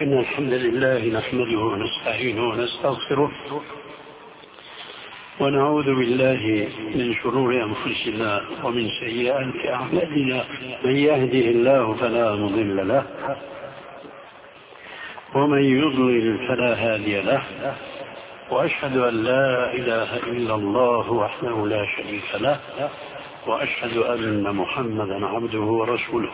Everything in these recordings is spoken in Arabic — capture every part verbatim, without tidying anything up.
إن الحمد لله نحمده ونستعينه ونستغفره ونعوذ بالله من شرور أنفسنا ومن سيئات أعمالنا. من يهده الله فلا مضل له ومن يضلل فلا هادي له، وأشهد أن لا إله إلا الله وحده لا شريك له، وأشهد أن محمدا عبده ورسوله.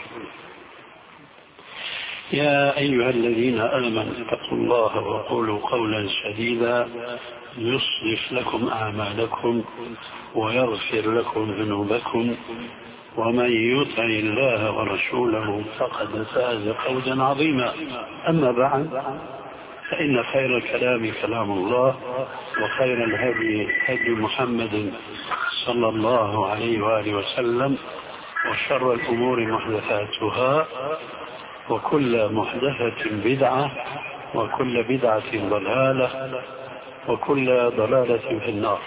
يا أيها الذين آمنوا اتقوا الله وقولوا قولا سديدا يصلح لكم أعمالكم ويغفر لكم ذنوبكم، ومن يطع الله ورسوله فقد فاز فوزا عظيما. أما بعد، فإن خير الكلام كلام الله، وخير الهدي هدي محمد صلى الله عليه وآله وسلم، وشر الأمور محدثاتها، وكل محدثة بدعة، وكل بدعة ضلالة، وكل ضلالة في النار.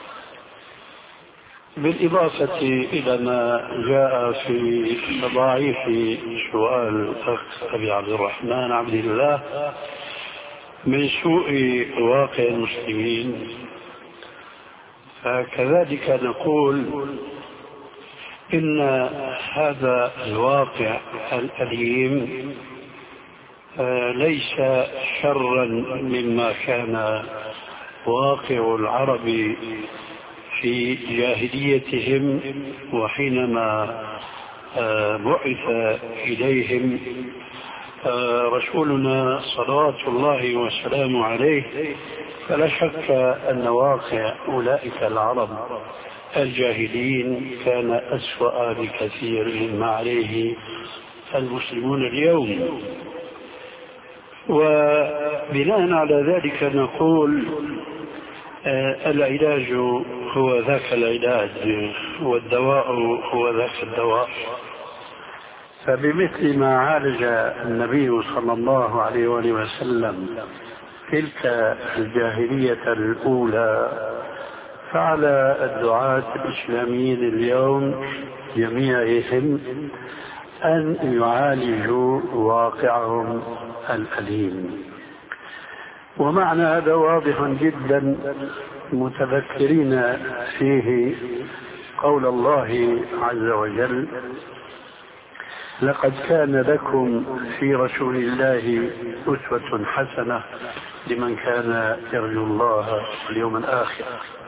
بالإضافة إلى ما جاء في تضاعيف سؤال الأخ أبي عبد الرحمن عبد الله من سوء واقع المسلمين، فكذلك نقول إن هذا الواقع الأليم ليس شرا مما كان واقع العرب في جاهليتهم، وحينما بعث إليهم رسولنا صلوات الله وسلامه عليه، فلا شك أن واقع أولئك العرب الجاهلين كان أسوأ بكثير مما عليه المسلمون اليوم. وبناء على ذلك نقول آه العلاج هو ذاك العلاج، والدواء هو ذاك الدواء. فبمثل ما عالج النبي صلى الله عليه وآله وسلم تلك الجاهلية الأولى، فعلى الدعاة الإسلاميين اليوم جميعهم أن يعالجوا واقعهم الأليم. ومعنى هذا واضح جدا، متذكرين فيه قول الله عز وجل: لقد كان لكم في رسول الله أسوة حسنة لمن كان يرجو الله واليوم الآخر.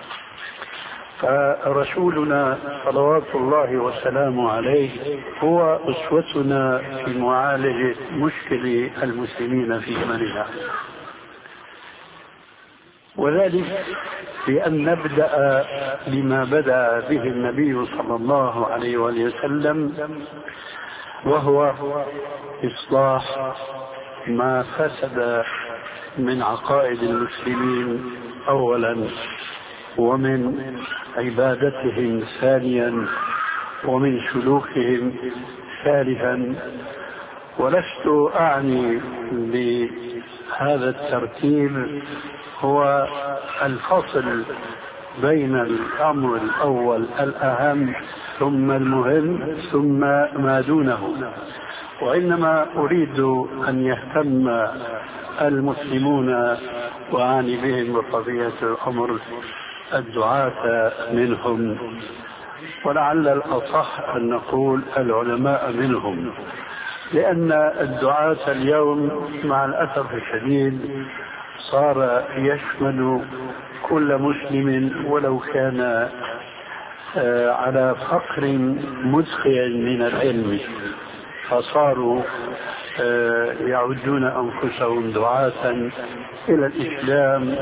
فرسولنا صلوات الله وسلامه عليه هو أسوتنا في معالجة مشكل المسلمين في زمننا، وذلك بأن نبدأ بما بدأ به النبي صلى الله عليه وسلم، وهو إصلاح ما فسد من عقائد المسلمين أولا، ومن عبادتهم ثانيا، ومن سلوكهم ثالثا. ولست أعني بهذا الترتيب هو الفصل بين الأمر الأول الأهم ثم المهم ثم ما دونه، وإنما أريد أن يهتم المسلمون وأعني بهم بقضية الأمر الدعاة منهم، ولعل الأصح أن نقول العلماء منهم، لأن الدعاة اليوم مع الأسف الشديد صار يشمل كل مسلم ولو كان على فقر مدخل من العلم، فصاروا يعدون أنفسهم دعاة إلى الإسلام.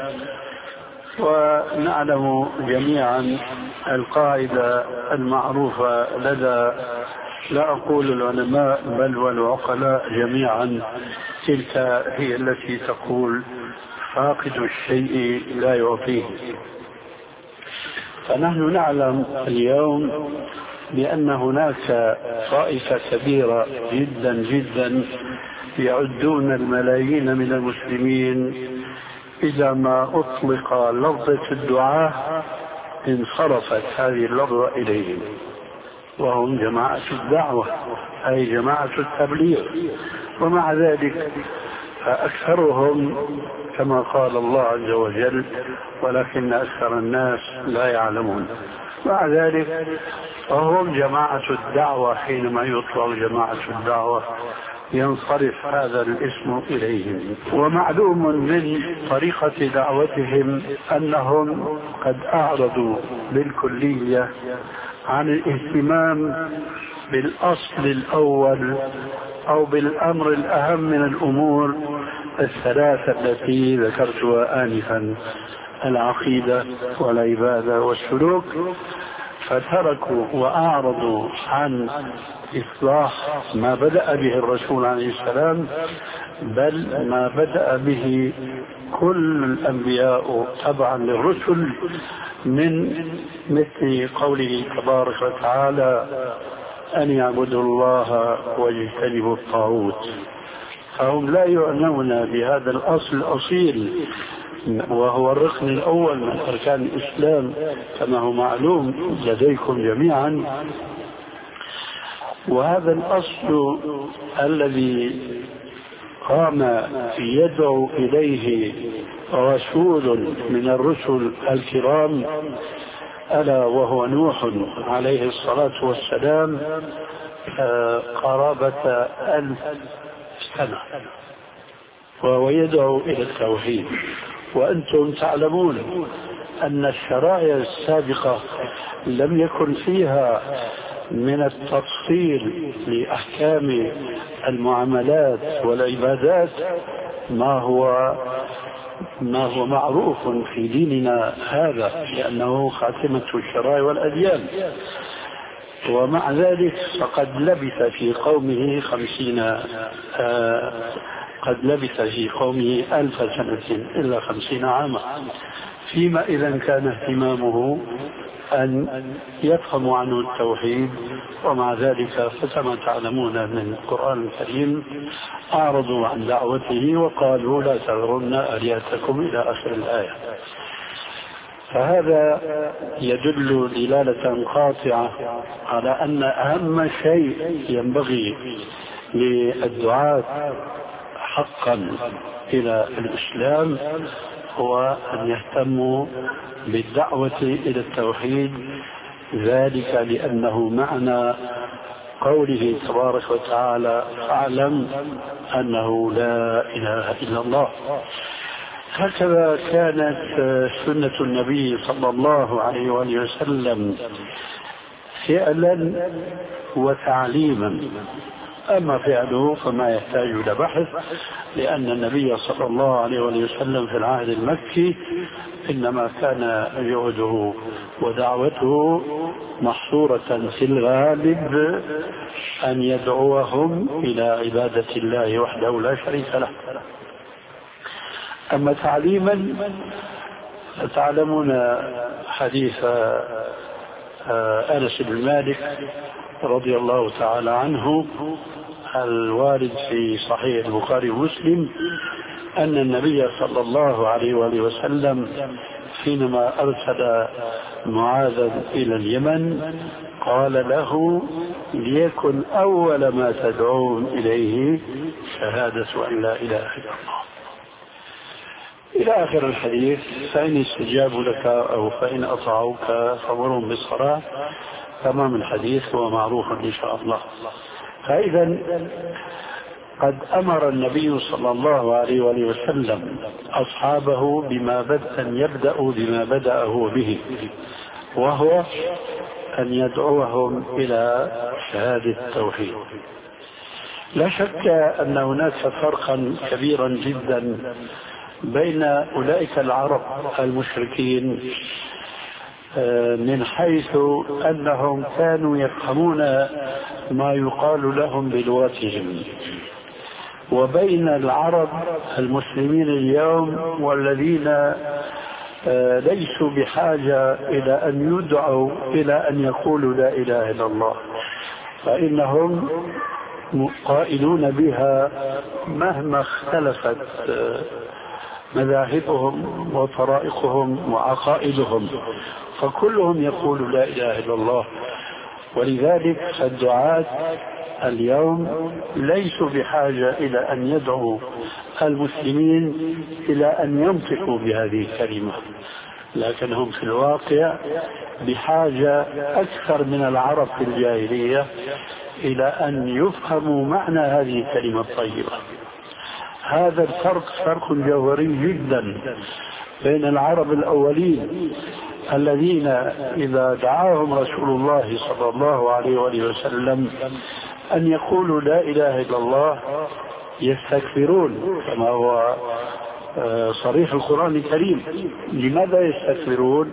ونعلم جميعا القاعدة المعروفة لدى لا أقول العلماء بل والعقلاء جميعا، تلك هي التي تقول: فاقد الشيء لا يعطيه. فنحن نعلم اليوم بأن هناك طائفة كبيرة جدا جدا يعدون الملايين من المسلمين إذا ما أطلق لفظة الدعاء انصرفت هذه اللفظة إليهم، وهم جماعة الدعوة أي جماعة التبليغ. ومع ذلك فأكثرهم كما قال الله عز وجل ولكن أكثر الناس لا يعلمون. مع ذلك فهم جماعة الدعوة، حينما يطلق جماعة الدعوة ينصرف هذا الاسم إليهم. ومعلوم من طريقة دعوتهم أنهم قد أعرضوا بالكلية عن الاهتمام بالأصل الأول أو بالأمر الأهم من الأمور الثلاثة التي ذكرتها آنفا: العقيدة والعبادة والسلوك، فتركوا وأعرضوا عن إصلاح ما بدأ به الرسول عليه السلام، بل ما بدأ به كل الأنبياء تبعا للرسل، من مثل قوله تبارك وتعالى: أن يعبدوا الله واجتنبوا الطاغوت. فهم لا يعنون بهذا الأصل الأصيل، وهو الركن الأول من أركان الإسلام كما هو معلوم لديكم جميعا. وهذا الأصل الذي قام يدعو إليه رسول من الرسل الكرام ألا وهو نوح عليه الصلاة والسلام قرابة ألف سنة، وهو يدعو إلى التوحيد. وأنتم تعلمون أن الشرائع السابقة لم يكن فيها من التفصيل لأحكام المعاملات والعبادات ما هو ما هو معروف في ديننا هذا، لأنه خاتمة الشرائع والأديان. ومع ذلك فقد لبث في قومه خمسين آه قد لبث في قومه ألف سنة إلا خمسين عاما، فيما إذا كان اهتمامه أن يفهموا عنه التوحيد. ومع ذلك فكما تعلمون من القرآن الكريم أعرضوا عن دعوته وقالوا: لا تذرن آلهتكم إلى آخر الآية. فهذا يدل دلالة قاطعة على أن أهم شيء ينبغي للدعاة حقا إلى الإسلام هو أن يهتموا بالدعوة إلى التوحيد، ذلك لأنه معنى قوله تبارك وتعالى: فاعلم أنه لا إله إلا الله. هكذا كانت سنة النبي صلى الله عليه وآله وسلم فعلا وتعليما. أما فعله فما يحتاج إلى بحث، لأن النبي صلى الله عليه وسلم في العهد المكي إنما كان جهده ودعوته محصورة في الغالب أن يدعوهم إلى عبادة الله وحده لا شريك له. أما تعليما تعلمون حديث أنس بن مالك رضي الله تعالى عنه الوارد في صحيح البخاري ومسلم أن النبي صلى الله عليه وآله وسلم حينما أرسل معاذا إلى اليمن قال له: ليكن أول ما تدعون إليه شهادة أن لا إله إلا الله، إلى آخر الحديث. فإن استجابوا لك أو فإن أطاعوك فأمرهم بالصلاة. تمام الحديث هو معروف إن شاء الله. فإذا قد أمر النبي صلى الله عليه وآله وسلم أصحابه بما بدأ أن يبدأوا بما بدأه به، وهو أن يدعوهم إلى شهادة التوحيد. لا شك أن هناك فرقا كبيرا جدا بين أولئك العرب المشركين من حيث أنهم كانوا يفهمون ما يقال لهم بلغتهم، وبين العرب المسلمين اليوم والذين ليسوا بحاجة إلى أن يدعوا إلى أن يقولوا لا إله إلا الله، فإنهم قائلون بها مهما اختلفت مذاهبهم وطرائقهم وعقائدهم، فكلهم يقول لا إله إلا الله. ولذلك الدعاة اليوم ليسوا بحاجة إلى أن يدعوا المسلمين إلى أن ينطقوا بهذه الكلمة، لكنهم في الواقع بحاجة أكثر من العرب في الجاهلية إلى أن يفهموا معنى هذه الكلمة الطيبة. هذا الفرق فرق جوهري جدا بين العرب الأولين الذين إذا دعاهم رسول الله صلى الله عليه وآله وسلم أن يقولوا لا إله إلا الله يستكبرون، كما هو صريح القرآن الكريم. لماذا يستكبرون؟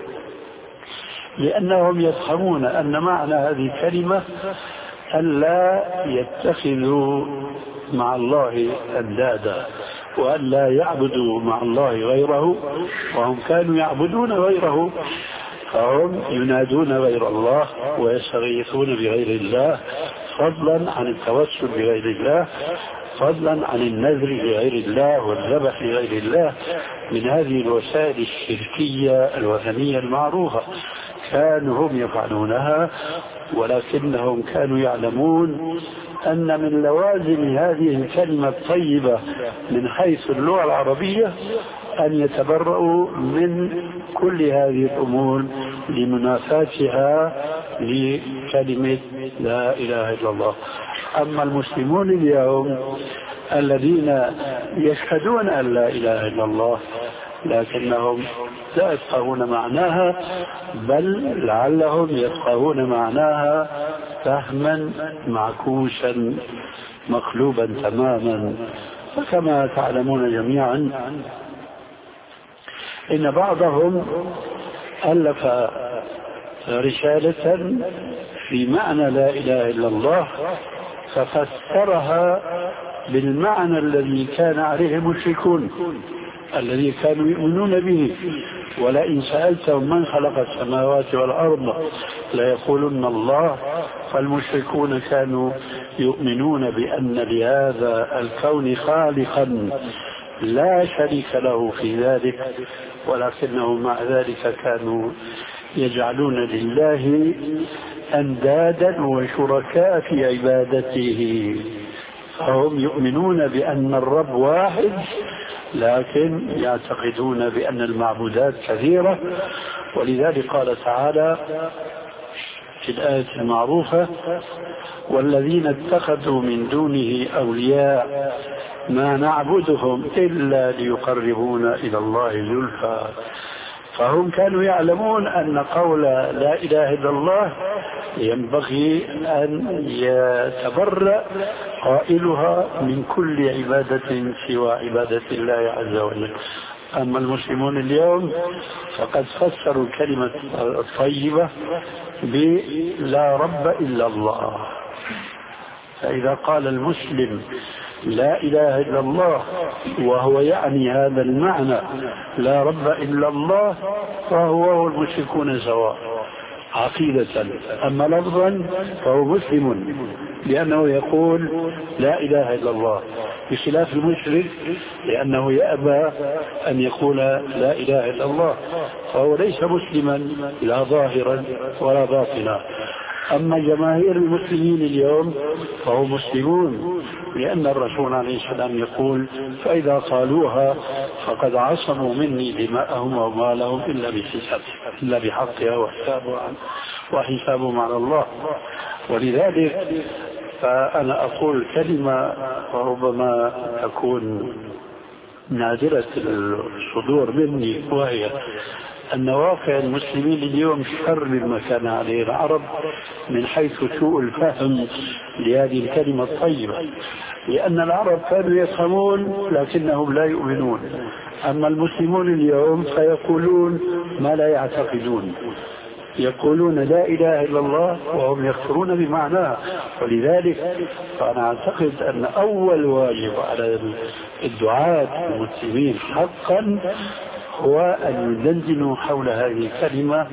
لأنهم يفهمون أن معنى هذه الكلمة ألا يتخذوا مع الله أندادا، وأن لا يعبدوا مع الله غيره، وهم كانوا يعبدون غيره، فهم ينادون غير الله ويستغيثون بغير الله، فضلا عن التوسل بغير الله، فضلا عن النذر بغير الله والذبح بغير الله، من هذه الوسائل الشركية الوثنية المعروفة. كانوا هم يفعلونها، ولكنهم كانوا يعلمون أن من لوازم هذه الكلمة الطيبة من حيث اللغة العربية أن يتبرؤوا من كل هذه الأمور لمنافاتها لكلمة لا إله إلا الله. أما المسلمون اليوم الذين يشهدون أن لا إله إلا الله لكنهم لا يفقهون معناها، بل لعلهم يفقهون معناها فهما معكوسا مقلوبا تماما. فكما تعلمون جميعا إن بعضهم ألف رسالة في معنى لا إله إلا الله ففسرها بالمعنى الذي كان عليه المشركون الذي كانوا يؤمنون به. ولئن سألتهم من خلق السماوات والأرض ليقولن الله. فالمشركون كانوا يؤمنون بأن لهذا الكون خالقا لا شريك له في ذلك، ولكنهم مع ذلك كانوا يجعلون لله أندادا وشركاء في عبادته. فهم يؤمنون بأن الرب واحد، لكن يعتقدون بأن المعبودات كثيرة. ولذلك قال تعالى في الآية المعروفة: والذين اتخذوا من دونه أولياء ما نعبدهم إلا ليقربونا إلى الله زلفى. فهم كانوا يعلمون أن قول لا إله إلا الله ينبغي أن يتبرأ قائلها من كل عبادة سوى عبادة الله عز وجل. أما المسلمون اليوم فقد فسروا الكلمة الطيبة بلا رب إلا الله. فإذا قال المسلم لا إله إلا الله وهو يعني هذا المعنى لا رب إلا الله، فهو والمشركون سواء عقيدة. أما لفظا فهو مسلم لأنه يقول لا إله إلا الله، بخلاف المشرك لأنه يأبى أن يقول لا إله إلا الله، فهو ليس مسلما لا ظاهرا ولا باطنا. أما جماهير المسلمين اليوم فهو مسلمون، لأن الرسول عليه السلام يقول: فإذا قالوها فقد عصموا مني دماءهم وأموالهم إلا بحساب إلا بحقها وحسابهم على الله. ولذلك فأنا أقول كلمة وربما تكون نادرة الصدور مني، وهي أن واقع المسلمين اليوم شر مما كان عليه العرب من حيث سوء الفهم لهذه الكلمة الطيبة. لأن العرب كانوا يفهمون لكنهم لا يؤمنون، أما المسلمون اليوم فيقولون ما لا يعتقدون، يقولون لا إله إلا الله وهم يكفرون بمعناه. ولذلك فأنا أعتقد أن أول واجب على الدعاة المسلمين حقا هو أن يدندنوا حول هذه الكلمة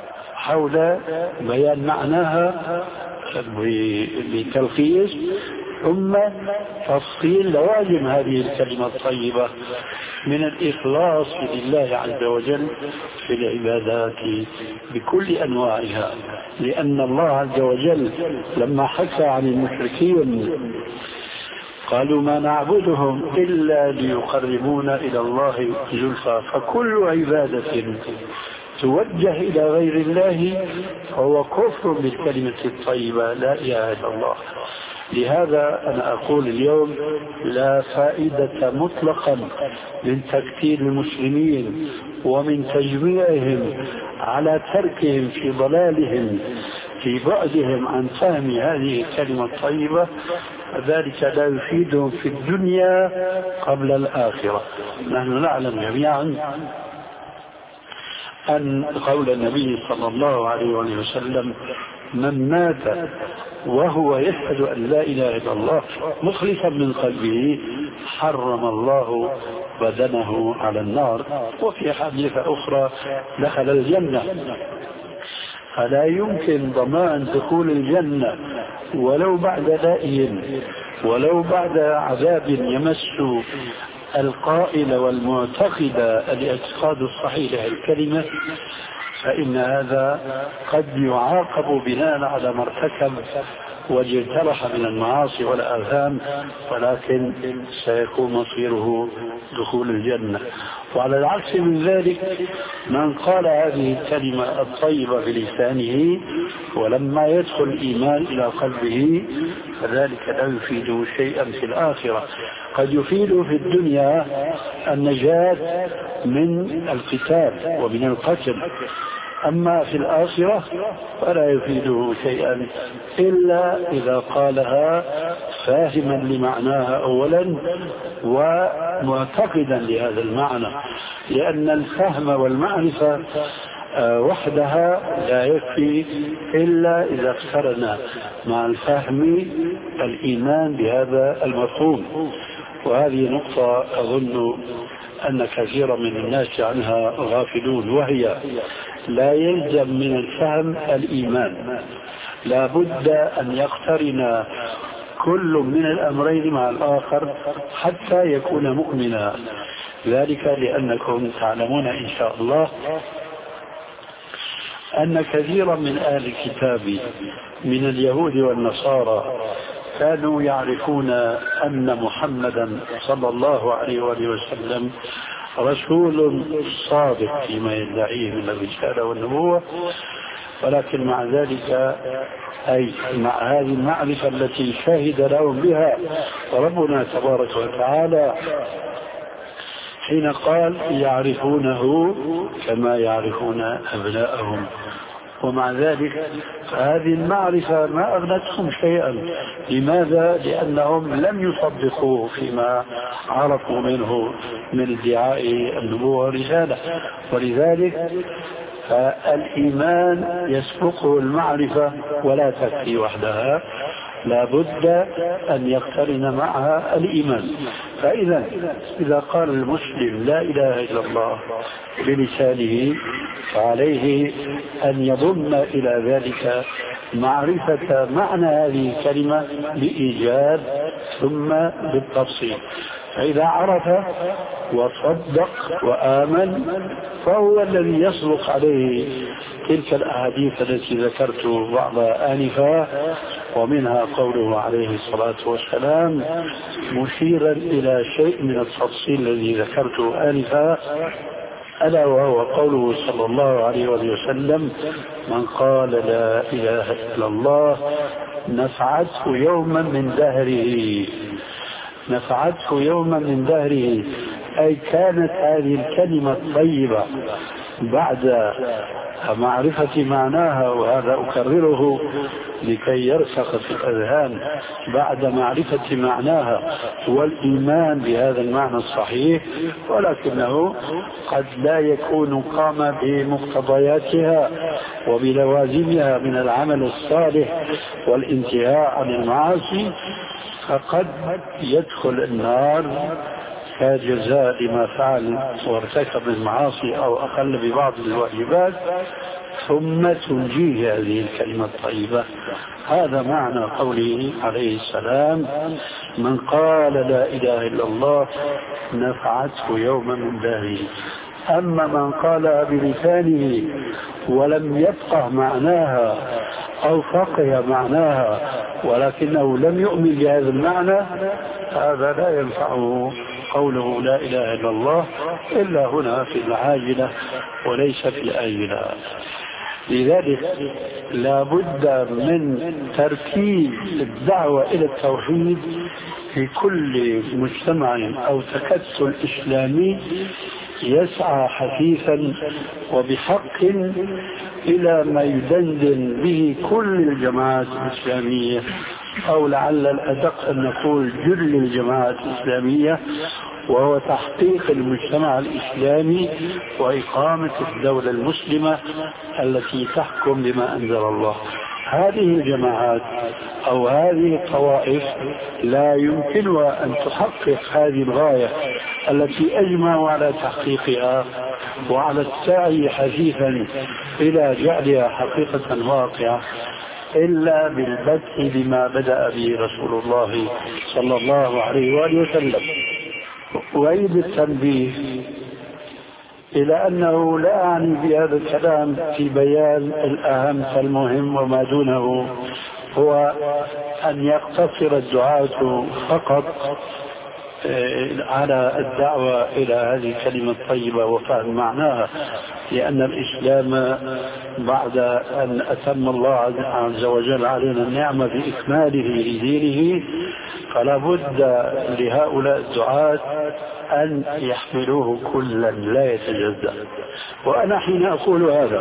وحول بيان معناها بتلخيص، ثم تفصيل لوازم هذه الكلمة الطيبة من الإخلاص لله عز وجل في العبادات بكل أنواعها، لأن الله عز وجل لما حكى عن المشركين قالوا ما نعبدهم إلا ليقربونا إلى الله زلفى، فكل عبادة توجه إلى غير الله فهو كفر بالكلمة الطيبة لا إله إلا الله. لهذا أنا أقول اليوم لا فائدة مطلقا من تكفير المسلمين ومن تجميعهم على تركهم في ضلالهم في بعدهم عن فهم هذه الكلمة الطيبة، ذلك لا يفيدهم في الدنيا قبل الآخرة. نحن نعلم جميعا أن قول النبي صلى الله عليه وسلم من مات وهو يشهد أن لا إله إلا الله مخلصا من قلبه حرم الله بدنه على النار، وفي حديث أخرى دخل الجنة. فلا يمكن ضمان دخول الجنة ولو بعد لائي ولو بعد عذاب يمس القائل والمعتقد الاعتقاد الصحيح الكلمة، فإن هذا قد يعاقب بناء على ما ارتكب واجترح من المعاصي والآثام، ولكن سيكون مصيره دخول الجنة. وعلى العكس من ذلك من قال هذه الكلمة الطيبة بلسانه ولما يدخل الإيمان إلى قلبه فذلك لا يفيده شيئا في الآخرة، قد يفيده في الدنيا النجاة من القتال ومن القتل، أما في الآخرة فلا يفيده شيئا إلا إذا قالها فاهما لمعناها أولا ومعتقدا لهذا المعنى، لأن الفهم والمعرفة وحدها لا يكفي إلا إذا اقترن مع الفهم الإيمان بهذا المفهوم. وهذه نقطة أظن أن كثيرا من الناس عنها غافلون، وهي لا يلزم من الفهم الإيمان، لا بد أن يقترن كل من الأمرين مع الآخر حتى يكون مؤمنا. ذلك لأنكم تعلمون إن شاء الله أن كثيرا من أهل الكتاب من اليهود والنصارى كانوا يعرفون أن محمدا صلى الله عليه وآله وسلم رسول صادق فيما يدعيه من الرسالة والنبوة، ولكن مع ذلك أي مع هذه المعرفة التي شهد لهم بها ربنا تبارك وتعالى حين قال يعرفونه كما يعرفون أبناءهم، ومع ذلك هذه المعرفة ما أغنتهم شيئا. لماذا؟ لأنهم لم يصدقوه فيما عرفوا منه من ادعاء النبوة والرسالة، ولذلك فالإيمان يسبقه المعرفة ولا تكفي وحدها، لا بد أن يقترن معها الإيمان. فإذا إذا قال المسلم لا إله إلا الله بلسانه فعليه أن يضم إلى ذلك معرفة معنى هذه الكلمة بإيجاد ثم بالتفصيل. فإذا عرف وصدق وآمن فهو الذي يصدق عليه تلك الأحاديث التي ذكرت بعضها آنفا، ومنها قوله عليه الصلاة والسلام مشيرا إلى شيء من التفصيل الذي ذكرته آنفا، ألا وهو قوله صلى الله عليه وسلم من قال لا إله إلا الله نفعته يوما من دهره، نفعته يوما من دهره، أي كانت هذه الكلمة الطيبة بعد معرفة معناها، وهذا أكرره لكي يرسخ في الأذهان، بعد معرفة معناها والإيمان بهذا المعنى الصحيح، ولكنه قد لا يكون قام بمقتضياتها وبلوازمها من العمل الصالح والانتهاء عن المعاصي، فقد يدخل النار كجزاء لما فعل وارتكب المعاصي أو أقل ببعض الواجبات، ثم تنجيه هذه الكلمة الطيبة. هذا معنى قوله عليه السلام: من قال لا إله إلا الله نفعته يوما من دهره. أما من قال بلسانه ولم يفقه معناها أو فقه معناها ولكنه لم يؤمن بهذا المعنى، هذا لا ينفعه قوله لا إله إلا الله إلا هنا في العاجلة وليس في الآجلة. لذلك لا بد من تركيز الدعوة إلى التوحيد في كل مجتمع أو تكتل إسلامي يسعى حثيثا وبحق إلى ما يدندن به كل الجماعات الإسلامية، أو لعل الأدق أن نقول جل الجماعات الإسلامية، وهو تحقيق المجتمع الإسلامي وإقامة الدولة المسلمة التي تحكم بما أنزل الله. هذه الجماعات أو هذه الطوائف لا يمكنها أن تحقق هذه الغاية التي أجمعوا على تحقيقها وعلى السعي حثيثا إلى جعلها حقيقة واقعة إلا بالبدء بما بدأ به رسول الله صلى الله عليه وآله وسلم. وأعيد التنبيه إلى أنه لا أعني بهذا الكلام في بيان الأهم فالمهم وما دونه هو أن يقتصر الدعاة فقط على الدعوة إلى هذه الكلمة الطيبة وفهم معناها، لأن الإسلام بعد أن أتم الله عز وجل علينا النعمة بإكماله لدينه فلا بد لهؤلاء الدعاة أن يحملوه كلا لا يتجزأ. وأنا حين أقول هذا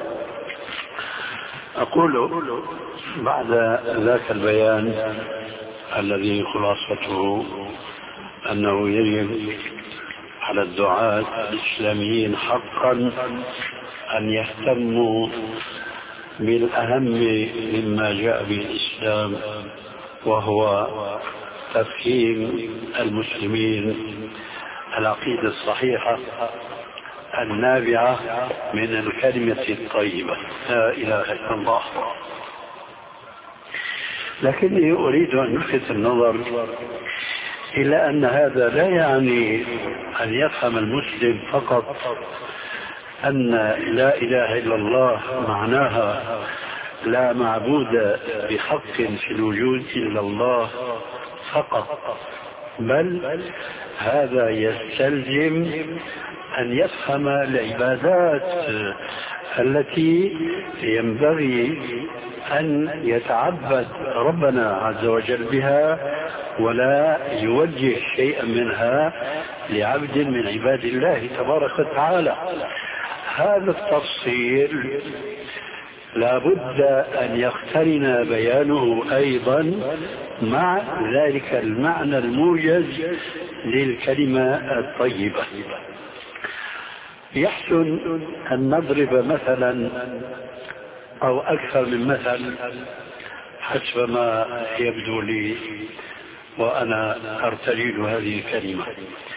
أقول بعد ذاك البيان الذي خلاصته أنه يجب على الدعاة الإسلاميين حقا أن يهتموا بالأهم مما جاء به الإسلام، وهو تفهيم المسلمين العقيدة الصحيحة النابعة من الكلمة الطيبة لا إله إلا الله. لكني أريد أن ألفت النظر إلى أن هذا لا يعني أن يفهم المسلم فقط أن لا إله إلا الله معناها لا معبود بحق في الوجود إلا الله فقط، بل هذا يستلزم أن يفهم العبادات التي ينبغي أن يتعبد ربنا عز وجل بها ولا يوجه شيئا منها لعبد من عباد الله تبارك وتعالى. هذا التفصيل لا بد أن يقترن بيانه أيضا مع ذلك المعنى الموجز للكلمة الطيبة. يحسن أن نضرب مثلا أو أكثر من مثل حسب ما يبدو لي وأنا أرتجل هذه الكلمة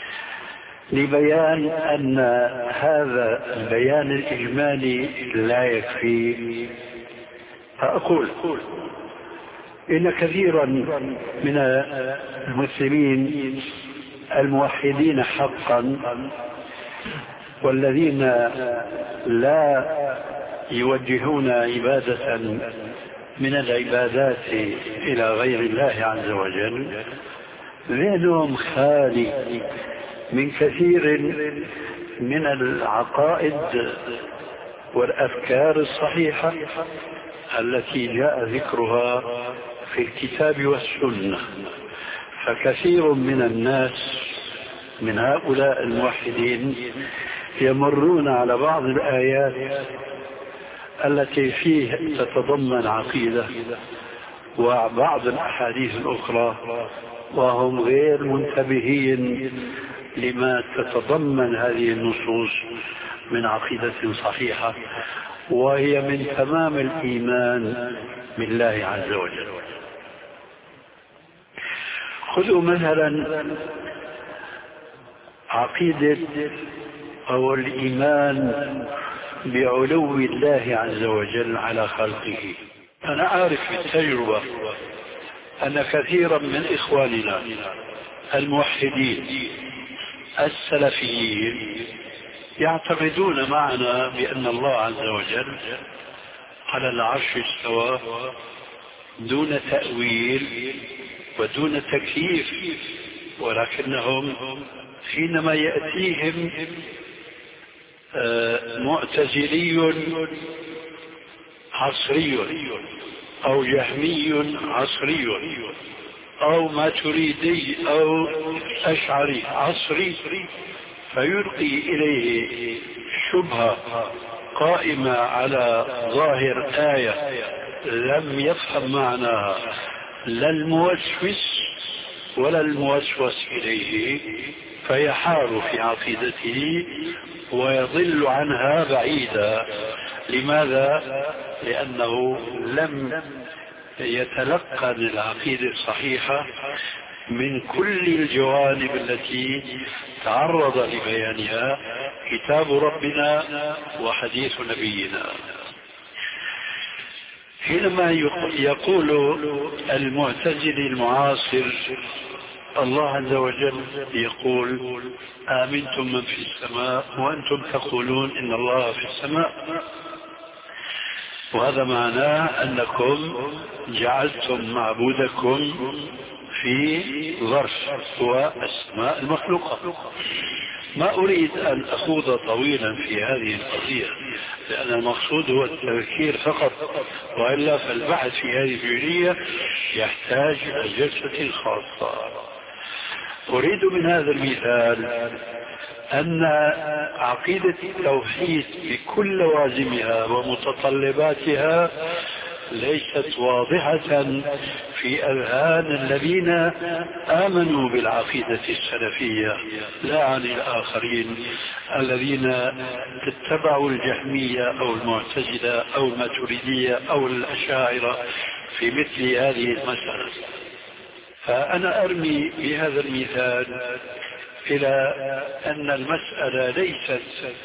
لبيان أن هذا البيان الإجمالي لا يكفي. فأقول إن كثيرا من المسلمين الموحدين حقا والذين لا يوجهون عبادة من العبادات إلى غير الله عز وجل ذهنهم خالي من كثير من العقائد والأفكار الصحيحة التي جاء ذكرها في الكتاب والسنة. فكثير من الناس من هؤلاء الموحدين يمرون على بعض الآيات التي فيه تتضمن عقيدة وبعض الأحاديث الأخرى وهم غير منتبهين لما تتضمن هذه النصوص من عقيدة صحيحة، وهي من تمام الإيمان بالله عز وجل. خذوا مثلا عقيدة أو الإيمان بعلو الله عز وجل على خلقه. أنا أعرف بالتجربة أن كثيرا من إخواننا الموحدين السلفيين يعتقدون معنا بأن الله عز وجل على العرش استوى دون تأويل ودون تكييف، ولكنهم حينما يأتيهم معتزلي عصري أو جهمي عصري أو ماتريدي أو أشعري عصري فيلقي إليه شبهة قائمة على ظاهر آية لم يفهم معناها لا الموسوس ولا الموسوس إليه، فيحار في عقيدته ويضل عنها بعيدا. لماذا؟ لأنه لم يتلقن العقيدة الصحيحة من كل الجوانب التي تعرض لبيانها كتاب ربنا وحديث نبينا. حينما يقول المعتزلي المعاصر الله عز وجل يقول آمنتم من في السماء وأنتم تقولون إن الله في السماء، وهذا معناه أنكم جعلتم معبودكم في ظرف هو السماء المخلوقة. ما أريد أن أخوض طويلا في هذه القضية لأن المقصود هو التذكير فقط، وإلا فالبحث في هذه الجزئية يحتاج جلسة خاصة. أريد من هذا المثال أن عقيدة التوحيد بكل لوازمها ومتطلباتها ليست واضحة في أذهان الذين آمنوا بالعقيدة السلفية، لا عن الآخرين الذين اتبعوا الجهمية أو المعتزلة أو الماتريدية أو الأشاعرة في مثل هذه المسألة. فأنا أرمي بهذا المثال إلى أن المسألة ليست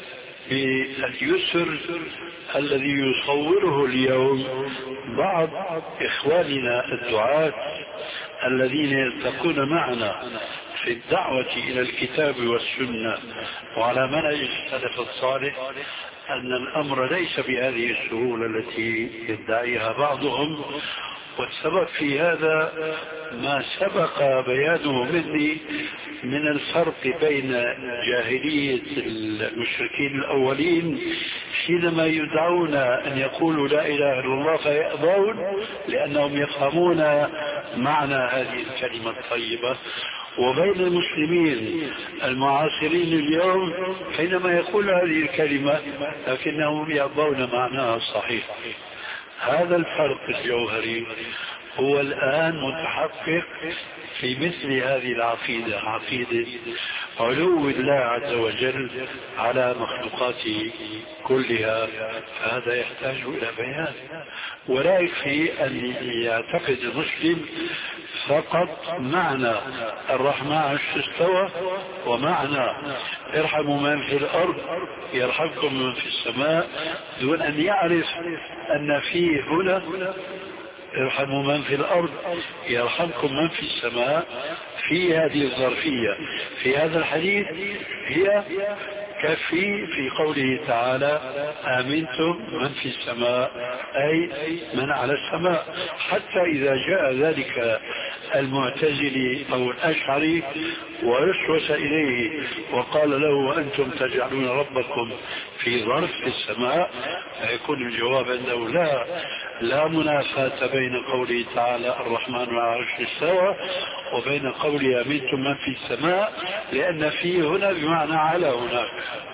باليسر الذي يصوره اليوم بعض إخواننا الدعاة الذين يلتقون معنا في الدعوة إلى الكتاب والسنة وعلى منهج السلف الصالح، أن الأمر ليس بهذه السهولة التي يدعيها بعضهم. والسبب في هذا ما سبق بيانه مني من الفرق بين جاهلية المشركين الأولين حينما يدعون أن يقولوا لا إله إلا الله فيأبون لأنهم يفهمون معنى هذه الكلمة الطيبة، وبين المسلمين المعاصرين اليوم حينما يقول هذه الكلمة لكنهم يأبون معناها الصحيح. هذا الفرق الجوهري هو الآن متحقق في مثل هذه العقيدة، عقيدة علو الله عز وجل على مخلوقاته كلها. فهذا يحتاج إلى بيان، ولا يكفي أن يعتقد المسلم فقط معنى الرحمن على العرش استوى ومعنى ارحموا من في الأرض يرحمكم من في السماء، دون أن يعرف أن فيه هنا ارحموا من في الأرض يرحمكم من في السماء. في هذه الظرفية في هذا الحديث هي كفي في قوله تعالى آمنتم من في السماء أي من على السماء. حتى إذا جاء ذلك المعتزلي أو الأشعري ويسوس إليه وقال له وأنتم تجعلون ربكم في ظرف في السماء، فيكون الجواب أنه لا لا منافاة بين قوله تعالى الرحمن على العرش استوى وبين قوله آمنتم من في السماء، لأن فيه هنا بمعنى على هناك.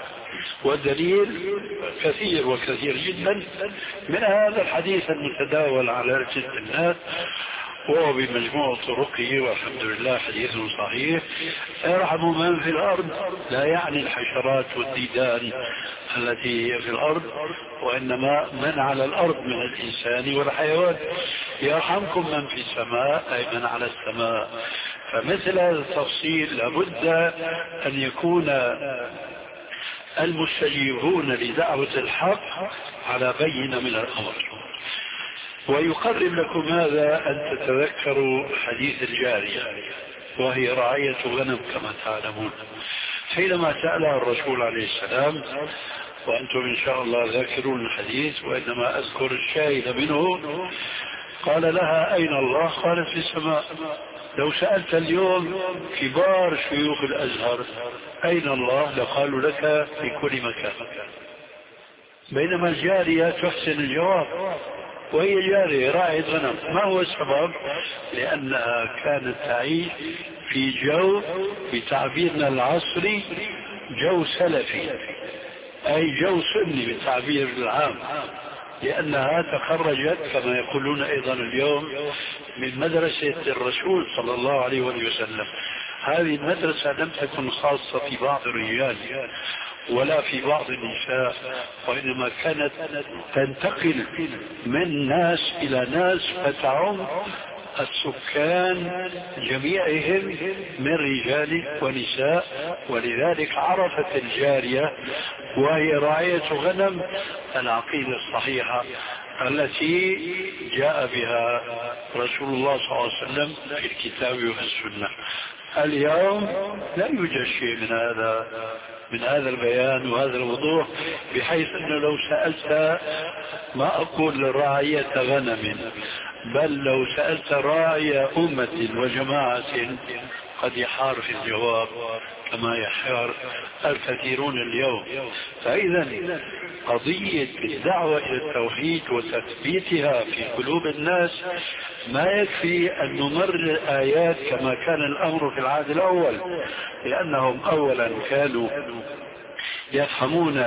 والدليل كثير وكثير جدا من هذا الحديث المتداول على ألسنة الناس وهو بمجموع طرقه والحمد لله حديث صحيح. ارحموا من في الأرض لا يعني الحشرات والديدان التي هي في الأرض، وإنما من على الأرض من الإنسان والحيوان. يرحمكم من في السماء أي من على السماء. فمثل هذا التفصيل لابد أن يكون المستجيبون لدعوة الحق على بينة من الأمر. ويقرب لكم هذا أن تتذكروا حديث الجارية وهي رعاية غنم كما تعلمون. حينما سألها الرسول عليه السلام، وأنتم إن شاء الله ذاكرون الحديث وإنما أذكر الشاهد منه، قال لها أين الله؟ قالت في السماء. لو سألت اليوم كبار شيوخ الأزهر أين الله لقالوا لك في كل مكان، بينما الجارية تحسن الجواب وهي جارية راعية غنم. ما هو السبب؟ لأنها كانت تعيش في جو بتعبيرنا العصري جو سلفي، أي جو سني بالتعبير العام، لأنها تخرجت كما يقولون أيضا اليوم من مدرسة الرسول صلى الله عليه وسلم. هذه المدرسة لم تكن خاصة في بعض الرجال ولا في بعض النساء، وإنما كانت تنتقل من ناس إلى ناس فتعم السكان جميعهم من رجال ونساء. ولذلك عرفت الجارية وهي راعية غنم العقيدة الصحيحة التي جاء بها رسول الله صلى الله عليه وسلم في الكتاب والسنة. اليوم لا يوجد شيء من هذا من هذا البيان وهذا الوضوح، بحيث أنه لو سألت ما أقول راعية غنم، بل لو سألت راعي أمة وجماعة قد يحار في الجواب كما يحار الكثيرون اليوم. فإذا قضية الدعوة إلى التوحيد وتثبيتها في قلوب الناس ما يكفي أن نمر الآيات كما كان الأمر في العهد الأول، لأنهم أولا كانوا يفهمون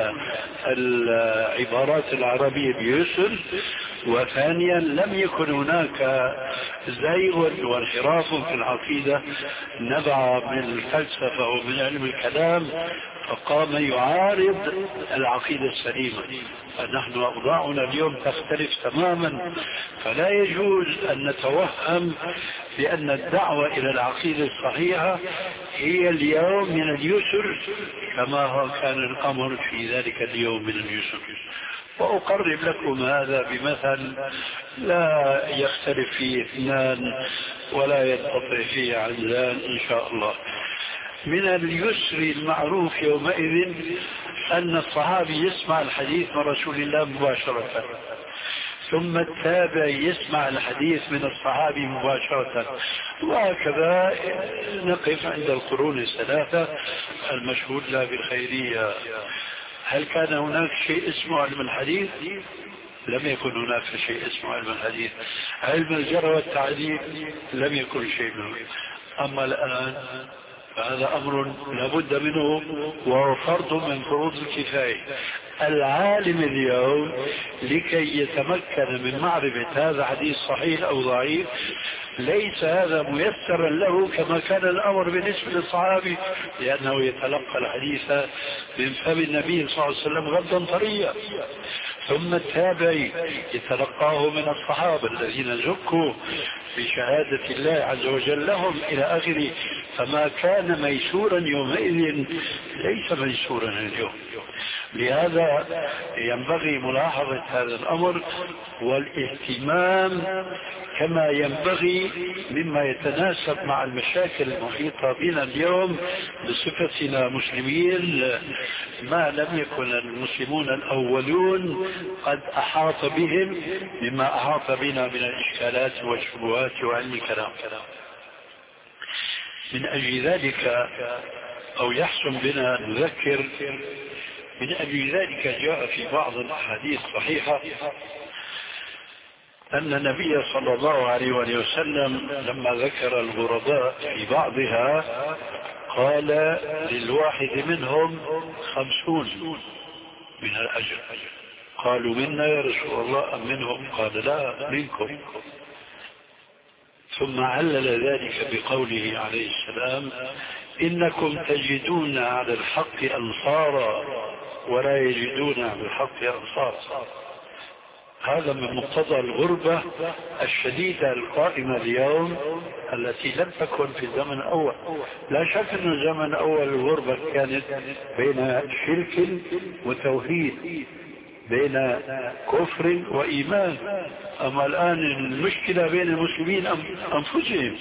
العبارات العربية بيسر، وثانيا لم يكن هناك زيغ وانحراف في العقيدة نبع من الفلسفة ومن علم الكلام فقام يعارض العقيدة السليمة. فنحن أوضاعنا اليوم تختلف تماما، فلا يجوز أن نتوهم بأن الدعوة إلى العقيدة الصحيحة هي اليوم من اليسر كما هو كان الأمر في ذلك اليوم من اليسر. وأقرب لكم هذا بمثل لا يختلف فيه اثنان ولا ينقطع فيه عزان إن شاء الله. من اليسر المعروف يومئذ أن الصحابي يسمع الحديث من رسول الله مباشرة، ثم التابع يسمع الحديث من الصحابي مباشرة، وهكذا نقف عند القرون الثلاثة المشهود لها بالخيرية. هل كان هناك شيء اسمه علم الحديث؟ لم يكن هناك شيء اسمه علم الحديث. علم الجرح والتعديل لم يكن شيء منه. أما الآن فهذا أمر لابد منه وهو فرض من فروض الكفاية. العالم اليوم لكي يتمكن من معرفة هذا حديث صحيح أو ضعيف ليس هذا ميسرا له كما كان الأمر بالنسبة للصحابي، لأنه يتلقى الحديث من فم النبي صلى الله عليه وسلم غدا طريا، ثم التابعي يتلقاه من الصحابة الذين زكوا بشهادة الله عز وجل لهم إلى آخره. فما كان ميسورا يومئذ ليس ميسورا اليوم. لهذا ينبغي ملاحظة هذا الأمر والاهتمام كما ينبغي مما يتناسب مع المشاكل المحيطة بنا اليوم بصفتنا مسلمين، ما لم يكن المسلمون الأولون قد أحاط بهم مما أحاط بنا من الإشكالات والشبهات وعلم الكلام. من أجل ذلك أو يحسن بنا نذكر، من أجل ذلك جاء في بعض الأحاديث الصحيحة أن النبي صلى الله عليه وسلم لما ذكر الغرباء في بعضها قال للواحد منهم خمسون من الأجر. قالوا منا يا رسول الله أم منهم؟ قال لا منكم. ثم علل ذلك بقوله عليه السلام إنكم تجدون على الحق أنصارا ولا يجدون على الحق أنصارا. هذا من مقتضى الغربة الشديدة القائمة اليوم التي لم تكن في الزمن الأول. لا شك أن الزمن الأول الغربة كانت بين شرك وتوحيد، بين كفر وإيمان. أما الآن المشكلة بين المسلمين أنفسهم.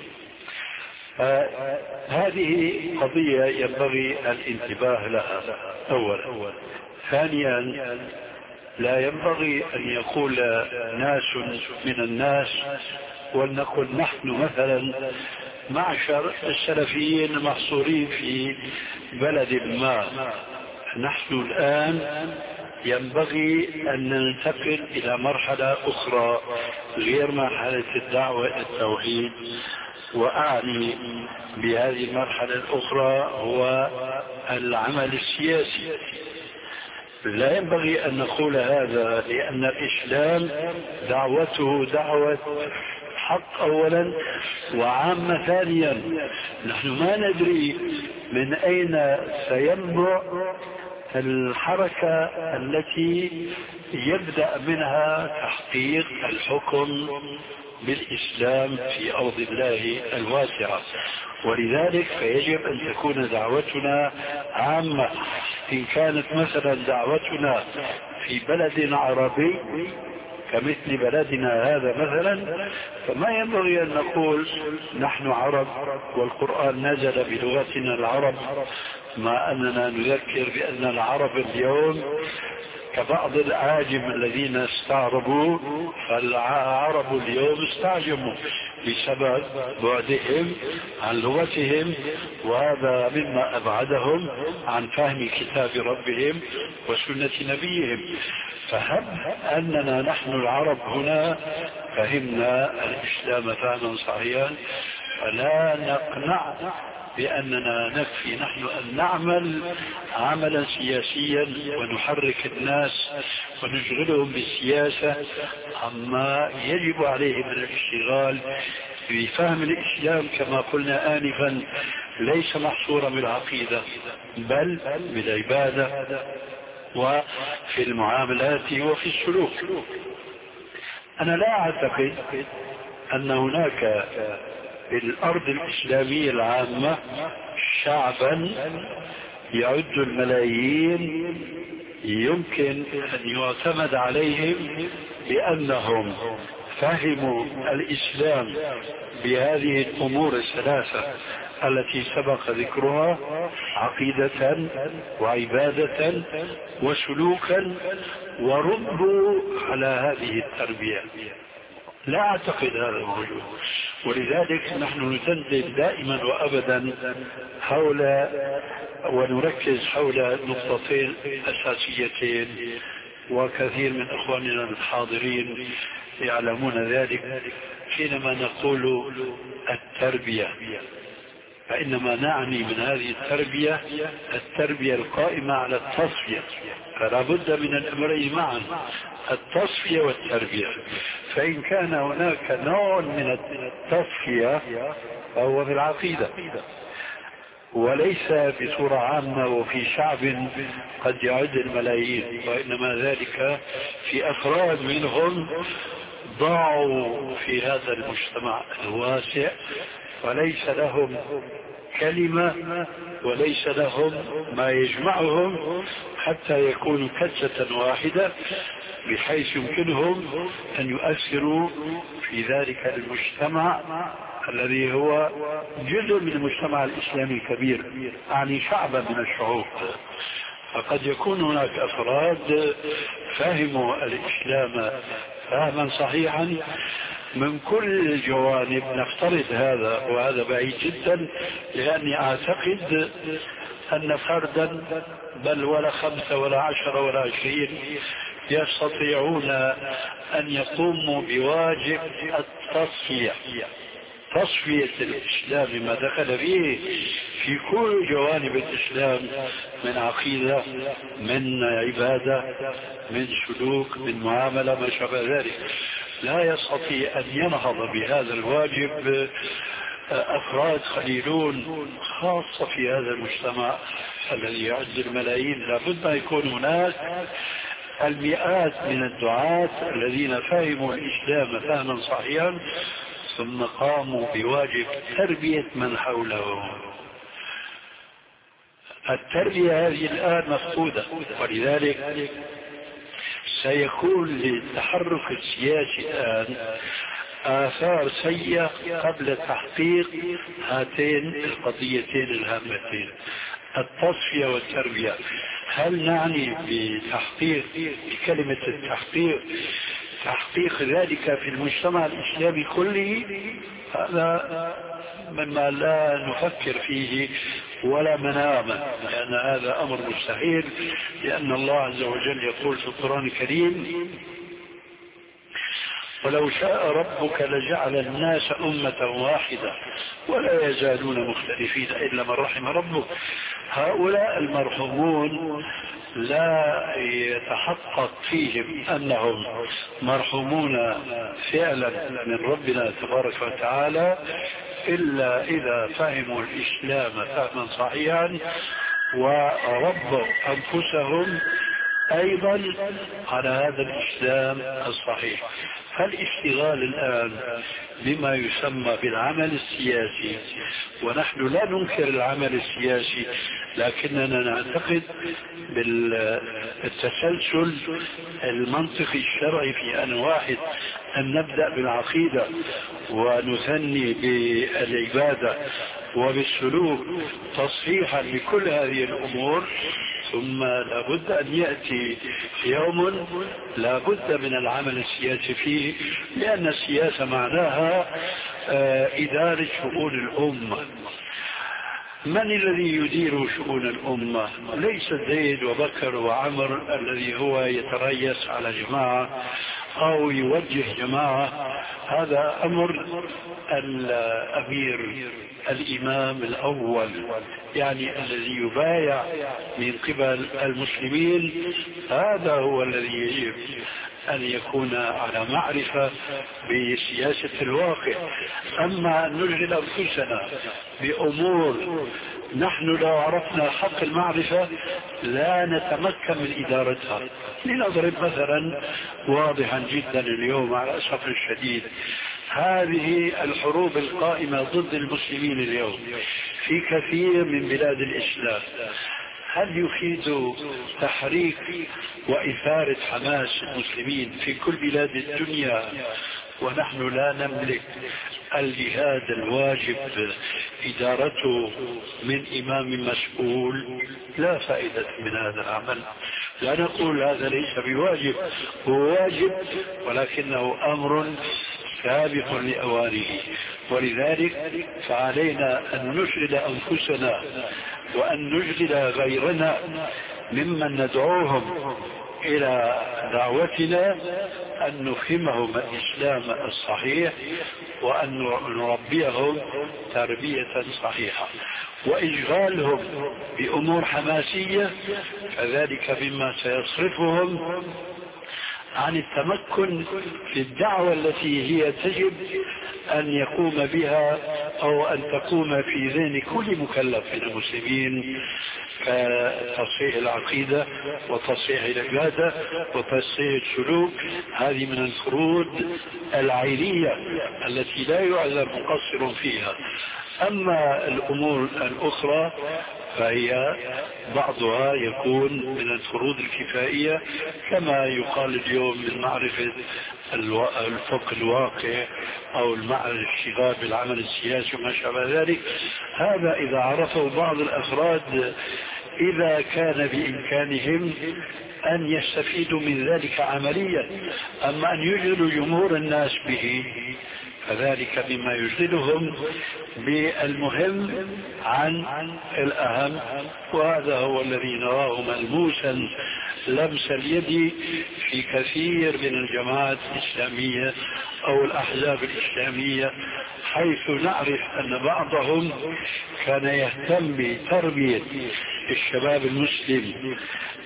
هذه قضية ينبغي الانتباه لها أولا. ثانيا، لا ينبغي أن يقول ناس من الناس، ولنقل نحن مثلا معشر السلفيين المحصورين في بلد ما، نحن الآن ينبغي أن ننتقل إلى مرحلة أخرى غير مرحلة الدعوة التوحيد. وأعني بهذه المرحلة الأخرى هو العمل السياسي. لا ينبغي أن نقول هذا، لأن الإسلام دعوته دعوة حق أولا، وعامة ثانيا. نحن ما ندري من أين سينبع الحركة التي يبدأ منها تحقيق الحكم بالإسلام في أرض الله الواسعة. ولذلك فيجب أن تكون دعوتنا عامة. إن كانت مثلا دعوتنا في بلد عربي كمثل بلدنا هذا مثلا، فما ينبغي أن نقول نحن عرب والقرآن نزل بلغتنا العرب، مع أننا نذكر بأن العرب اليوم كبعض الأعاجم الذين استعربوا، فالعرب اليوم استعجموا بسبب بعدهم عن لغتهم، وهذا مما أبعدهم عن فهم كتاب ربهم وسنة نبيهم. فهب أننا نحن العرب هنا فهمنا الإسلام فهما صحيحا، فلا نقنع بأننا نكفي نحن أن نعمل عملا سياسيا ونحرك الناس ونشغلهم بالسياسة عما يجب عليهم من الاشتغال بفهم الإسلام كما قلنا آنفا، ليس محصورا بالعقيدة بل بالعبادة وفي المعاملات وفي السلوك. أنا لا أعتقد أن هناك في الأرض الإسلامية العامة شعبا يعد الملايين يمكن أن يعتمد عليهم بأنهم فهموا الإسلام بهذه الأمور الثلاثة التي سبق ذكرها: عقيدة وعبادة وسلوكا، وربوا على هذه التربية. لا أعتقد هذا موجود. ولذلك نحن نتندد دائما وأبدا حول ونركز حول نقطتين أساسيتين، وكثير من أخواننا الحاضرين يعلمون ذلك. حينما نقول التربية فإنما نعني من هذه التربية التربية القائمة على التصفية، فلا بد من الأمرين معا، التصفية والتربية. فإن كان هناك نوع من التصفية فهو في العقيدة، وليس بصورة عامة وفي شعب قد يعد الملايين، وإنما ذلك في أفراد منهم ضاعوا في هذا المجتمع الواسع وليس لهم كلمة وليس لهم ما يجمعهم حتى يكونوا كتلة واحدة، بحيث يمكنهم أن يؤثروا في ذلك المجتمع الذي هو جزء من المجتمع الإسلامي الكبير، يعني شعبا من الشعوب. فقد يكون هناك أفراد فهموا الإسلام فهما صحيحا من كل الجوانب، نفترض هذا وهذا بعيد جدا، لأني أعتقد أن فردا بل ولا خمسة ولا عشرة ولا عشرين يستطيعون أن يقوموا بواجب التصفية، تصفية الإسلام ما دخل فيه في كل جوانب الإسلام، من عقيدة، من عبادة، من سلوك، من معاملة، ما شابه ذلك. لا يستطيع أن ينهض بهذا الواجب أفراد قليلون، خاصة في هذا المجتمع الذي يعد الملايين. لابد أن يكون هناك المئات من الدعاة الذين فهموا الإسلام فهما صحيحا ثم قاموا بواجب تربية من حولهم. التربية هذه الآن مفقودة، ولذلك سيكون للتحرك السياسي الآن آثار سيئة قبل تحقيق هاتين القضيتين الهامتين، التصفية والتربية. هل نعني بتحقيق بكلمة التحقيق تحقيق ذلك في المجتمع الإسلامي كله؟ هذا مما لا نفكر فيه ولا منامه، لأن هذا أمر مستحيل، لأن الله عز وجل يقول في القرآن الكريم: ولو شاء ربك لجعل الناس أمة واحدة ولا يزالون مختلفين إلا من رحم ربك. هؤلاء المرحومون لا يتحقق فيهم أنهم مرحومون فعلا من ربنا تبارك وتعالى إلا إذا فهموا الإسلام فهما صحيحا وربوا أنفسهم أيضا على هذا الإسلام الصحيح. فالاشتغال الآن بما يسمى بالعمل السياسي، ونحن لا ننكر العمل السياسي لكننا نعتقد بالتسلسل المنطقي الشرعي في أن واحد أن نبدأ بالعقيدة ونثني بالعبادة وبالسلوك تصحيحا لكل هذه الأمور، ثم لابد أن يأتي يوم لابد من العمل السياسي فيه، لأن السياسة معناها إدارة شؤون الأمة. من الذي يدير شؤون الأمة؟ ليس زيد وبكر وعمر الذي هو يتريس على جماعة أو يوجه جماعة، هذا أمر الأمير الإمام الأول، يعني الذي يبايع من قبل المسلمين، هذا هو الذي يجب أن يكون على معرفة بسياسة الواقع. أما أن نشغل أنفسنا بأمور نحن لو عرفنا حق المعرفة لا نتمكن من إدارتها. لنضرب مثلا واضحا جدا اليوم على الأسف الشديد، هذه الحروب القائمة ضد المسلمين اليوم في كثير من بلاد الإسلام، هل يفيد تحريك وإثارة حماس المسلمين في كل بلاد الدنيا ونحن لا نملك الجهاد الواجب إدارته من إمام مسؤول؟ لا فائدة من هذا العمل. لا نقول هذا ليس بواجب، هو واجب ولكنه أمر سابق لأوانه، ولذلك فعلينا أن نشغل أنفسنا وأن نشغل غيرنا ممن ندعوهم إلى دعوتنا أن نفهمهم الإسلام الصحيح وأن نربيهم تربية صحيحة. وإشغالهم بأمور حماسية فذلك مما سيصرفهم عن التمكن في الدعوة التي هي تجب أن يقوم بها أو أن تقوم في ذهن كل مكلف من المسلمين، كتصحيح العقيدة وتصحيح العبادة وتصحيح السلوك. هذه من الفروض العينية التي لا يعذر مقصر فيها. أما الأمور الأخرى فهي بعضها يكون من الفروض الكفائية، كما يقال اليوم من معرفة الفقه الواقع أو الاشتغال بالعمل السياسي وما شابه ذلك. هذا إذا عرفه بعض الأفراد إذا كان بإمكانهم أن يستفيدوا من ذلك عمليا. أما أن يشغلوا جمهور الناس به فذلك مما يشغلهم بالمهم عن الأهم، وهذا هو الذي نراه ملموسا لمس اليد في كثير من الجماعات الإسلامية أو الأحزاب الإسلامية، حيث نعرف أن بعضهم كان يهتم بتربية الشباب المسلم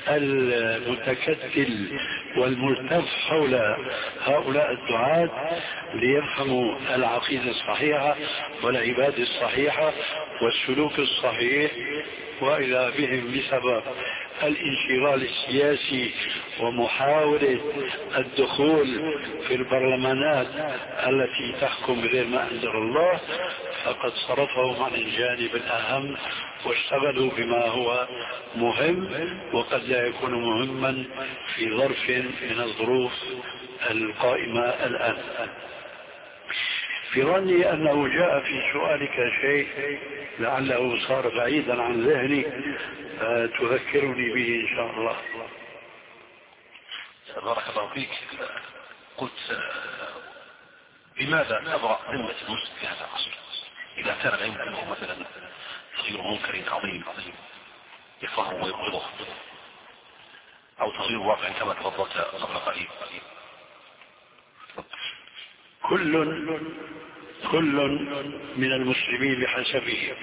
المتكتل والملتف حول هؤلاء الدعاة ليفهموا العقيدة الصحيحة والعبادة الصحيحة والسلوك الصحيح، وإذا بهم بسبب الانشغال السياسي ومحاولة الدخول في البرلمانات التي تحكم بغير ما أنزل الله، فقد صرفهم عن الجانب الأهم واشتغلوا بما هو مهم وقد لا يكون مهما في ظرف من الظروف القائمة الآن. في ظني أنه جاء في سؤالك شيء لعله صار بعيدا عن ذهني تذكرني به إن شاء الله. بارك الله فيك. قلت لماذا تبرأ ذمة المسلم في هذا العصر إذا كان عنده مثلا تغيير منكر عظيم عظيم يفرحه ويبغضه، أو تغيير واقع كما تفضلت قبل قليل؟ كل كل من المسلمين بحسبه.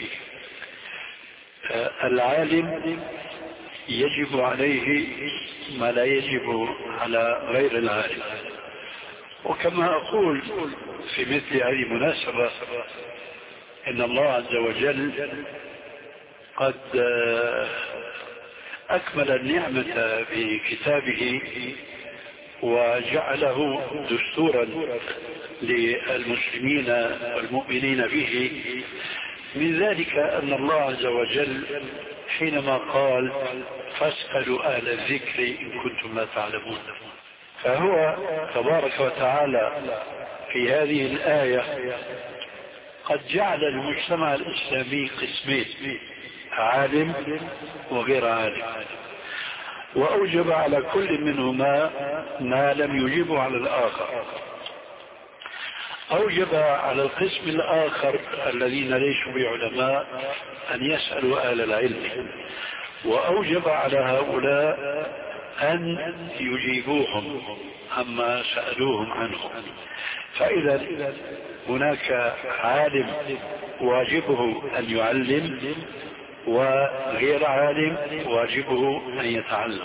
العالم يجب عليه ما لا يجب على غير العالم، وكما أقول في مثل هذه المناسبة إن الله عز وجل قد أكمل النعمة بكتابه وجعله دستورا للمسلمين والمؤمنين به. من ذلك أن الله عز وجل حينما قال فاسألوا أهل الذكر إن كنتم لا تعلمون، فهو تبارك وتعالى في هذه الآية قد جعل المجتمع الإسلامي قسمين، عالم وغير عالم، وأوجب على كل منهما ما لم يجبه على الآخر. أوجب على القسم الآخر الذين ليسوا بعلماء أن يسألوا أهل العلم، وأوجب على هؤلاء أن يجيبوهم عما سألوهم عنه. فإذا هناك عالم واجبه أن يعلم، وغير عالم واجبه أن يتعلم.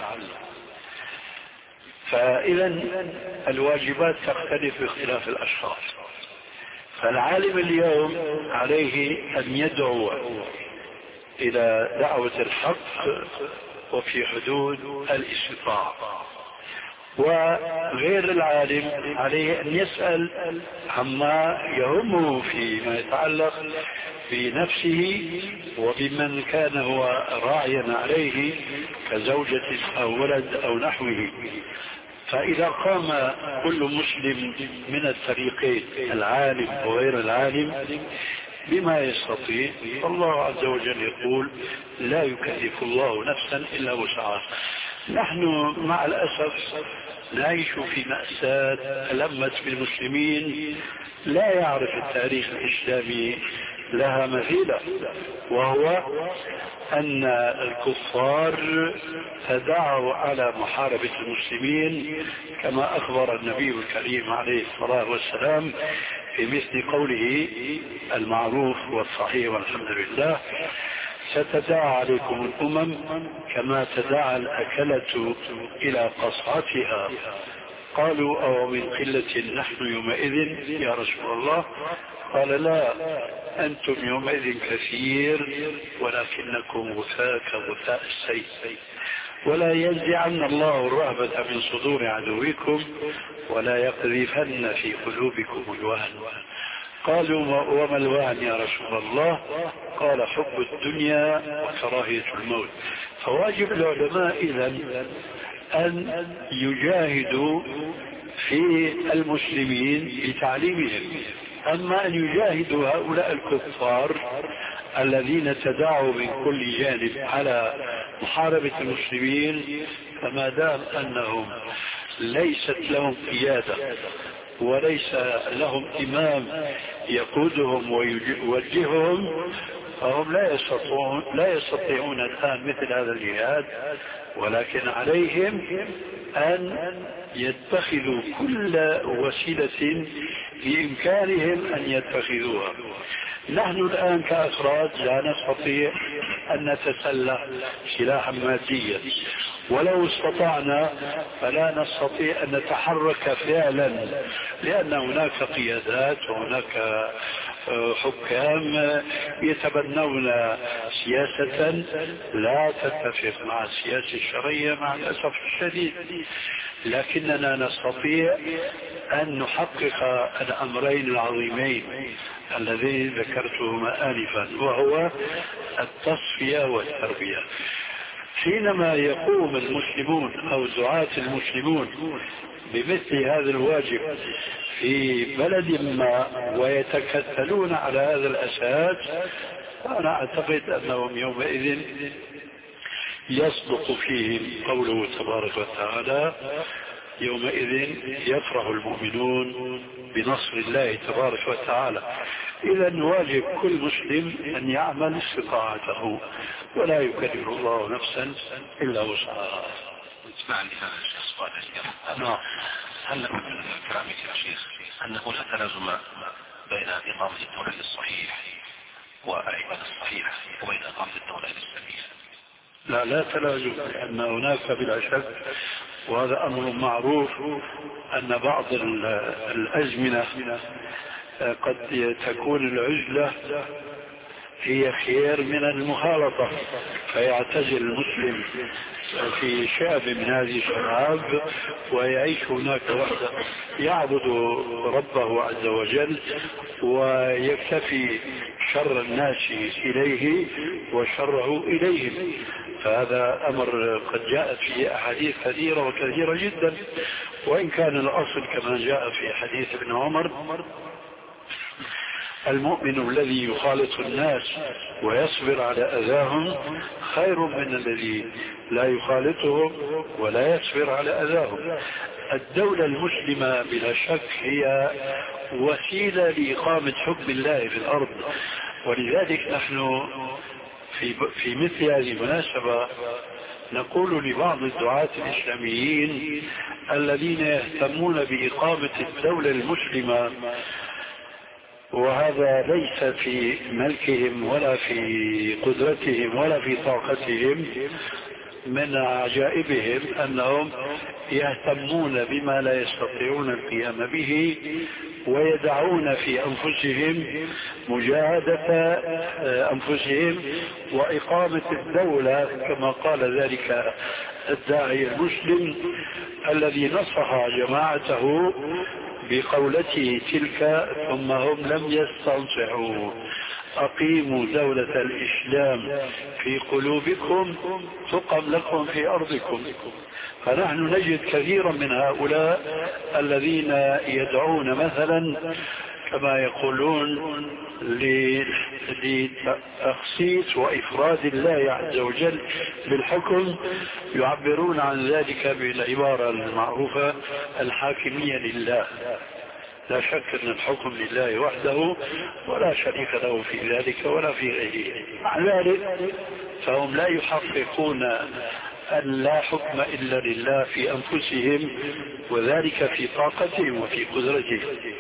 فإذا الواجبات تختلف باختلاف الأشخاص. فالعالم اليوم عليه أن يدعو إلى دعوة الحق وفي حدود الاستطاعة، وغير العالم عليه أن يسأل عما يهمه فيما يتعلق بنفسه وبمن كان هو راعيا عليه كزوجة أو ولد أو نحوه. فإذا قام كل مسلم من الفريقين العالم وغير العالم بما يستطيع، الله عز وجل يقول لا يكلف الله نفسا إلا وسعها. نحن مع الأسف نعيش في مأساة ألمت بالمسلمين لا يعرف التاريخ الإسلامي لها مثيلة، وهو أن الكفار تداعوا على محاربة المسلمين كما أخبر النبي الكريم عليه الصلاة والسلام في مثل قوله المعروف والصحيح والحمد لله: ستداعى عليكم الأمم كما تداعى الأكلة إلى قصعتها. قالوا أو من قلة نحن يومئذ يا رسول الله؟ قال لا، أنتم يومئذ كثير ولكنكم غثاء كغثاء السيل، ولا ينزعن الله الرهبة من صدور عدوكم ولا يقذفن في قلوبكم الوهن. قالوا وما الوهن يا رسول الله؟ قال حب الدنيا وكراهية الموت. فواجب العلماء إذن أن يجاهدوا في المسلمين بتعليمهم. أما أن يجاهدوا هؤلاء الكفار الذين تداعوا من كل جانب على محاربة المسلمين، فما دام أنهم ليست لهم قيادة وليس لهم إمام يقودهم ويوجههم، فهم لا يستطيعون لا يستطيعون الآن مثل هذا الجهاد، ولكن عليهم أن يتخذوا كل وسيلة بإمكانهم أن يتخذوها. نحن الآن كأفراد لا نستطيع أن نتسلح سلاحا ماديا، ولو استطعنا فلا نستطيع أن نتحرك فعلا، لأن هناك قيادات وهناك حكام يتبنون سياسة لا تتفق مع السياسة الشرعية مع الأسف الشديد، لكننا نستطيع أن نحقق الأمرين العظيمين اللذين ذكرتهما آنفا، وهو التصفية والتربية. حينما يقوم المسلمون أو دعاة المسلمون بمثل هذا الواجب في بلد ما ويتكتلون على هذا الأساس، أنا أعتقد أنهم يومئذ يصدق فيهم قوله تبارك وتعالى: يومئذ يفرح المؤمنون بنصر الله تبارك وتعالى. إذا واجب كل مسلم أن يعمل استطاعته، ولا يكلف الله نفسا إلا وسعها. اسمعني هذا الشيخ سؤال أخير. نعم. هل لكم من كلامك يا شيخ أنه لا تلازم بين إقامة الدولة الصحيح والعبادة الصحيحة وبين إقامة الدولة الإسلامية؟ لا لا تلازم، لأن هناك بلا شك، وهذا أمر معروف، أن بعض الأزمنة قد تكون العزلة هي خير من المخالطة، فيعتزل المسلم في شعب من هذه الشعاب ويعيش هناك وحده، يعبد ربه عز وجل ويكتفي شر الناس إليه وشره إليهم. فهذا أمر قد جاءت فيه أحاديث كثيرة وكثيرة جدا، وإن كان الأصل كما جاء في حديث ابن عمر: المؤمن الذي يخالط الناس ويصبر على أذاهم خير من الذي لا يخالطهم ولا يصبر على أذاهم. الدولة المسلمة بلا شك هي وسيلة لإقامة حكم الله في الأرض، ولذلك نحن في, في مثل هذه المناسبة نقول لبعض الدعاة الإسلاميين الذين يهتمون بإقامة الدولة المسلمة، وهذا ليس في ملكهم ولا في قدرتهم ولا في طاقتهم، من عجائبهم أنهم يهتمون بما لا يستطيعون القيام به ويدعون في أنفسهم مجاهدة أنفسهم وإقامة الدولة، كما قال ذلك الداعي المسلم الذي نصح جماعته بقولته تلك: ثم هم لم يستنصحوا، أقيموا دولة الإسلام في قلوبكم تقم لكم في أرضكم. فنحن نجد كثيرا من هؤلاء الذين يدعون مثلا كما يقولون لتخصيص وإفراد الله عز وجل بالحكم، يعبرون عن ذلك بالعبارة المعروفة: الحاكمية لله. لا شك أن الحكم لله وحده ولا شريك له في ذلك ولا في غيره. مع ذلك فهم لا يحققون أن لا حكم إلا لله في أنفسهم، وذلك في طاقتهم وفي قدرتهم.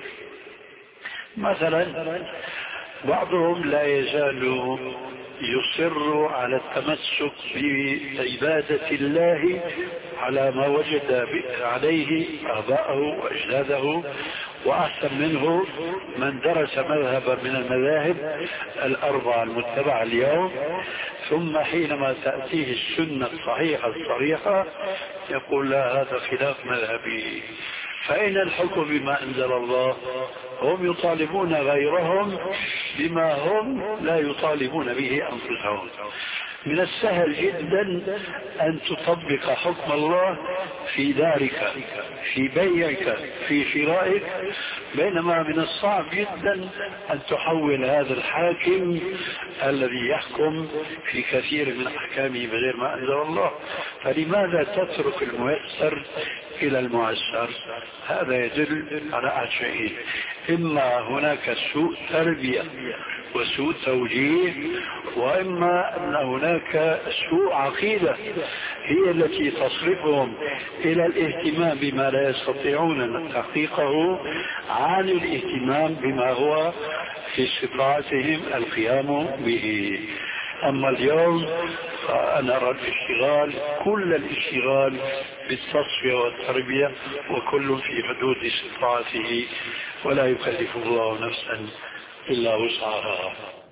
مثلا بعضهم لا يزال يصر على التمسك بعبادة الله على ما وجد عليه آباءه وأجداده، وأحسن منه من درس مذهبا من المذاهب الأربعة المتبعة اليوم، ثم حينما تأتيه السنة الصحيحة الصريحة يقول: لا، هذا خلاف مذهبي. فأين الحكم بما أنزل الله؟ هم يطالبون غيرهم بما هم لا يطالبون به أنفسهم. من السهل جدا أن تطبق حكم الله في دارك، في بيعك، في شرائك، بينما من الصعب جدا أن تحول هذا الحاكم الذي يحكم في كثير من أحكامه بغير ما أنزل الله. فلماذا تترك الميسر إلى المعسر؟ هذا يدل على أحد شيئين: إما هناك سوء تربية وسوء توجيه، وإما أن هناك سوء عقيدة هي التي تصرفهم إلى الاهتمام بما لا يستطيعون تحقيقه عن الاهتمام بما هو في استطاعتهم القيام به. أما اليوم فأنا أرى الاشتغال، كل الاشتغال بالتصفية والتربية، وكل في حدود استطاعته، ولا يكلف الله نفسا إلا وسعها،